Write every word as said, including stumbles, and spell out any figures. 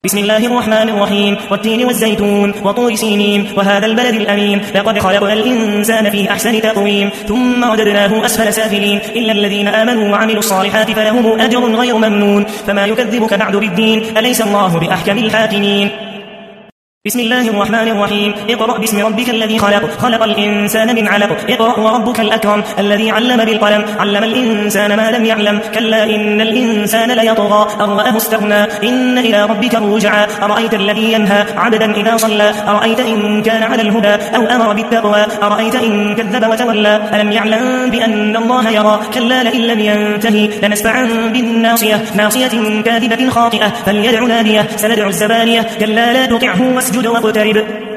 بسم الله الرحمن الرحيم والتين والزيتون وطور سينين وهذا البلد الأمين لقد خلقنا الإنسان في أحسن تقويم ثم رددناه أسفل سافلين إلا الذين آمنوا وعملوا الصالحات فلهم أجر غير ممنون فما يكذبك بعد بالدين أليس الله بأحكم الحاكمين. بسم الله الرحمن الرحيم اقرأ باسم ربك الذي خلق خلق الإنسان من علق اقرأ وربك الأكرم الذي علم بالقلم علم الإنسان ما لم يعلم كلا إن الإنسان ليطغى أن رآه استغنى إن إلى ربك الرجعى أرأيت الذي ينهى عبدا إذا صلى أرأيت إن كان على الهدى أو أمر بالتقوى أرأيت إن كذب وتولى ألم يعلم بأن الله يرى كلا لئن لم ينتهي لنسفعا بالناصية ناصية كاذبة خاطئة فليدع ناديه سندع الزبانية كلا لا تطعه واسجد واقترب.